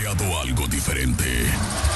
creado algo diferente.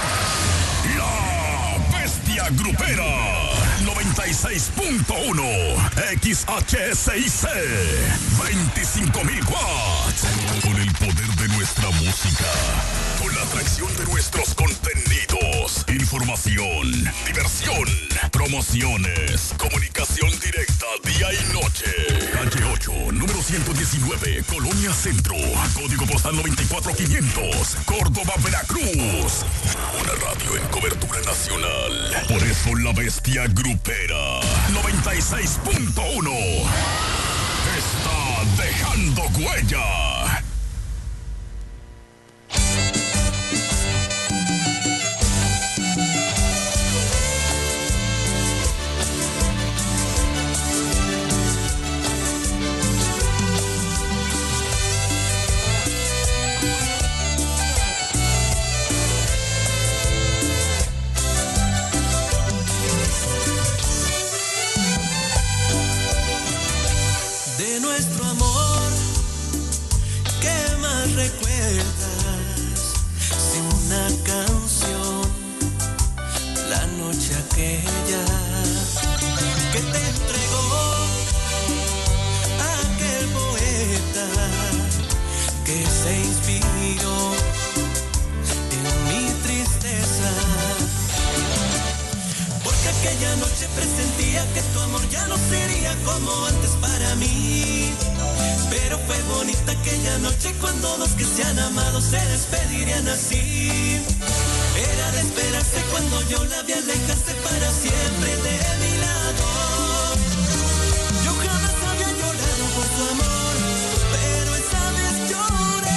La Bestia Grupera 96.1 XHSIC 25.000 watts. Con el poder de nuestra música, con la atracción de nuestros contenidos, información, diversión, promociones, comunicación directa día y noche. Calle 8, número 119, Colonia Centro, código postal 94500, Córdoba, Veracruz. Una radio en cobertura nacional. Por eso la Bestia Grupera 96.1 está dejando huella. De nuestro amor, ¿qué más recuerdas? Sin una canción, la noche aquella que te entregó aquel poeta que se inspiró en mi tristeza. Porque aquella noche presentía que tu amor ya no sería como antes para mí. Pero fue bonita aquella noche cuando dos que se han amado se despedirían así. Era de esperarse cuando yo la vi alejarse para siempre de mi lado. Yo jamás había llorado por tu amor, pero esa vez lloré.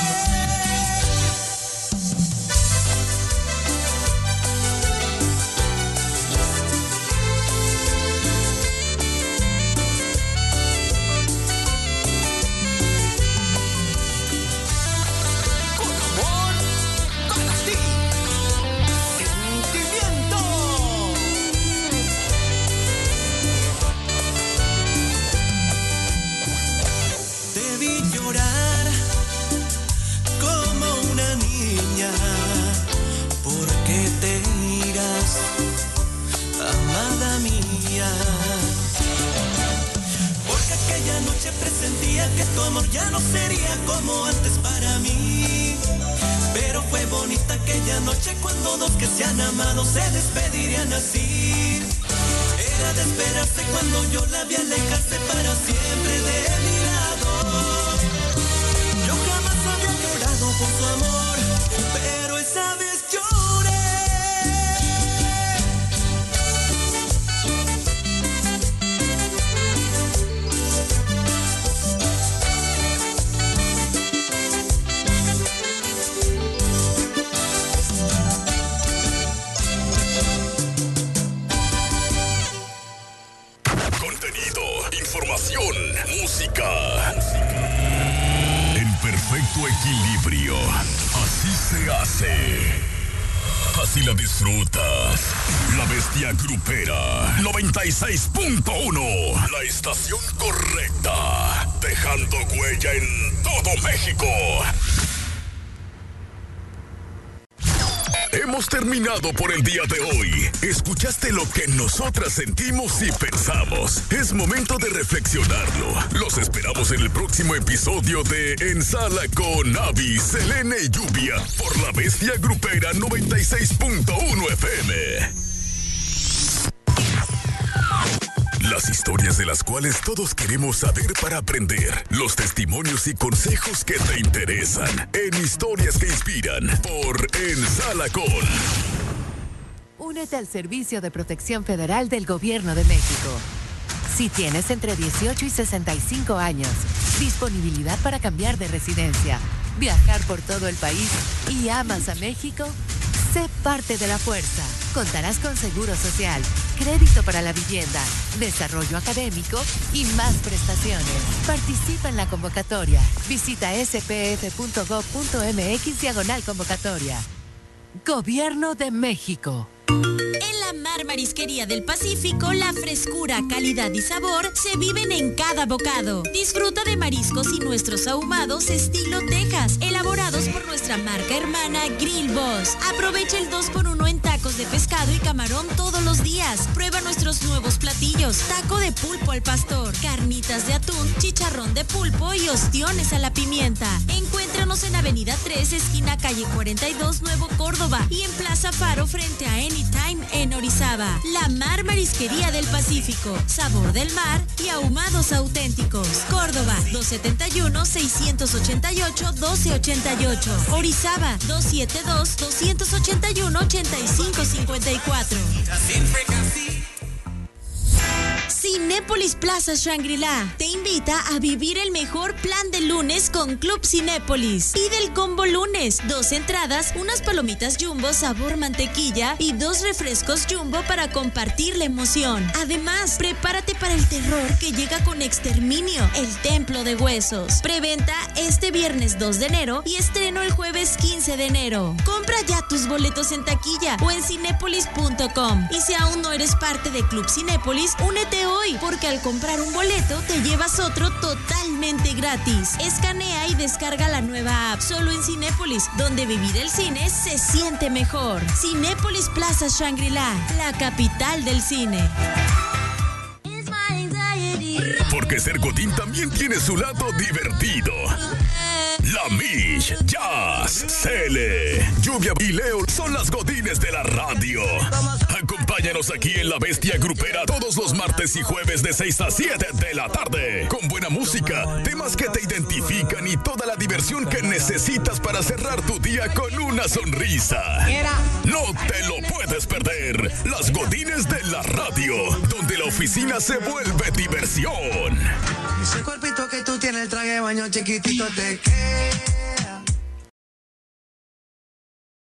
Presentía que tu amor ya no sería como antes para mí. Pero fue bonita aquella noche cuando dos que se han amado se despedirían así. Era de esperarse cuando yo la vi alejarse para siempre de mi lado. Yo jamás había llorado por tu amor, pero esa vez lloré. Información, música, en perfecto equilibrio. Así se hace. Así la disfrutas. La Bestia Grupera 96.1. La estación correcta. Dejando huella en todo México. Hemos terminado por el día de hoy. Escuchaste lo que nosotras sentimos y pensamos. Es momento de reflexionarlo. Los esperamos en el próximo episodio de En Sala con Abby, Selene y Lluvia por la Bestia Grupera 96.1 FM. Las historias de las cuales todos queremos saber para aprender. Los testimonios y consejos que te interesan. En Historias que Inspiran por En Sala con. Únete al Servicio de Protección Federal del Gobierno de México. Si tienes entre 18 y 65 años, disponibilidad para cambiar de residencia, viajar por todo el país y amas a México, sé parte de la fuerza. Contarás con seguro social, crédito para la vivienda, desarrollo académico y más prestaciones. Participa en la convocatoria. Visita spf.gov.mx/convocatoria. Gobierno de México. En la Mar Marisquería del Pacífico, la frescura, calidad y sabor se viven en cada bocado. Disfruta de mariscos y nuestros ahumados estilo Texas, elaborados por nuestra nuestra marca hermana Grill Boss. Aprovecha el 2x1 en tacos de pescado y camarón todos los días. Prueba nuestros nuevos platillos: taco de pulpo al pastor, carnitas de atún, chicharrón de pulpo y ostiones a la pimienta. Encuéntranos en Avenida 3, esquina calle 42, Nuevo Córdoba, y en Plaza Faro frente a Anytime en Orizaba. La Mar Marisquería del Pacífico, sabor del mar y ahumados auténticos. Córdoba, 271-688-1288. Orizaba, 272-281-8554. Cinépolis Plaza Shangri-La te invita a vivir el mejor plan de lunes con Club Cinépolis. Pide el combo lunes: 2 entradas, unas palomitas Jumbo sabor mantequilla y 2 refrescos Jumbo para compartir la emoción. Además, prepárate para el terror que llega con Exterminio, el Templo de Huesos. Preventa este viernes 2 de enero y estreno el jueves 15 de enero. Compra ya tus boletos en taquilla o en cinépolis.com. Y si aún no eres parte de Club Cinépolis, únete hoy, porque al comprar un boleto te llevas otro totalmente gratis. Escanea y descarga la nueva app solo en Cinépolis, donde vivir el cine se siente mejor. Cinépolis Plaza Shangri-La, la capital del cine. Porque ser godín también tiene su lado divertido. La Mish, Jazz, Cele, Lluvia y Leo son las godines de la radio. Acompáñanos aquí en La Bestia Grupera todos los martes y jueves de 6 a 7 de la tarde. Con buena música, temas que te identifican y toda la diversión que necesitas para cerrar tu día con una sonrisa. No te lo puedes perder. Las godines de la radio, donde la oficina se vuelve diversión. Ese cuerpito que tú tienes, el traje de baño chiquitito te queda.